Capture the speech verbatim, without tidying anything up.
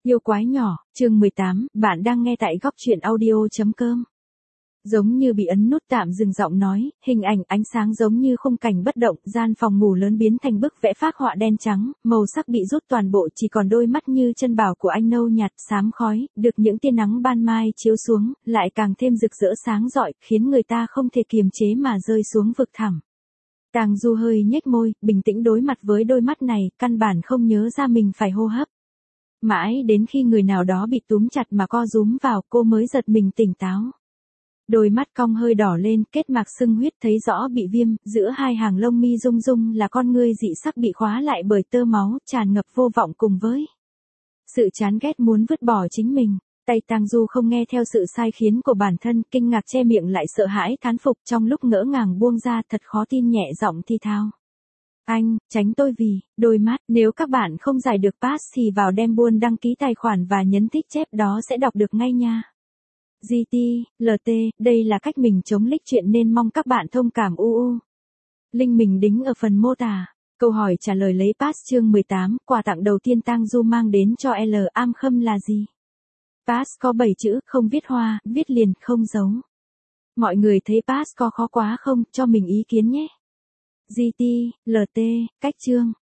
Yêu quái nhỏ, chương mười tám, bạn đang nghe tại góc truyện audio chấm com. Giống như bị ấn nút tạm dừng giọng nói, hình ảnh ánh sáng giống như khung cảnh bất động, gian phòng ngủ lớn biến thành bức vẽ phác họa đen trắng, màu sắc bị rút toàn bộ, chỉ còn đôi mắt như chân bảo của anh nâu nhạt, xám khói, được những tia nắng ban mai chiếu xuống, lại càng thêm rực rỡ sáng rọi, khiến người ta không thể kiềm chế mà rơi xuống vực thẳm. Tang Du hơi nhếch môi, bình tĩnh đối mặt với đôi mắt này, căn bản không nhớ ra mình phải hô hấp. Mãi đến khi người nào đó bị túm chặt mà co rúm vào, cô mới giật mình tỉnh táo. Đôi mắt cong hơi đỏ lên, kết mạc sưng huyết thấy rõ bị viêm, giữa hai hàng lông mi rung rung là con ngươi dị sắc bị khóa lại bởi tơ máu, tràn ngập vô vọng cùng với sự chán ghét muốn vứt bỏ chính mình. Tay Tang Du không nghe theo sự sai khiến của bản thân, kinh ngạc che miệng lại sợ hãi thán phục, trong lúc ngỡ ngàng buông ra, thật khó tin nhẹ giọng thi thao. Anh, tránh tôi vì, đôi mắt, nếu các bạn không giải được pass thì vào đem buôn đăng ký tài khoản và nhấn thích chép đó sẽ đọc được ngay nha. giê tê, lờ tê, đây là cách mình chống lích chuyện nên mong các bạn thông cảm u u. Link mình đính ở phần mô tả. Câu hỏi trả lời lấy pass chương mười tám, quà tặng đầu tiên Tang Du mang đến cho L. Am Khâm là gì? Pass có bảy chữ, không viết hoa, viết liền, không dấu. Mọi người thấy pass có khó quá không, cho mình ý kiến nhé. giê tê, lờ tê, cách chương.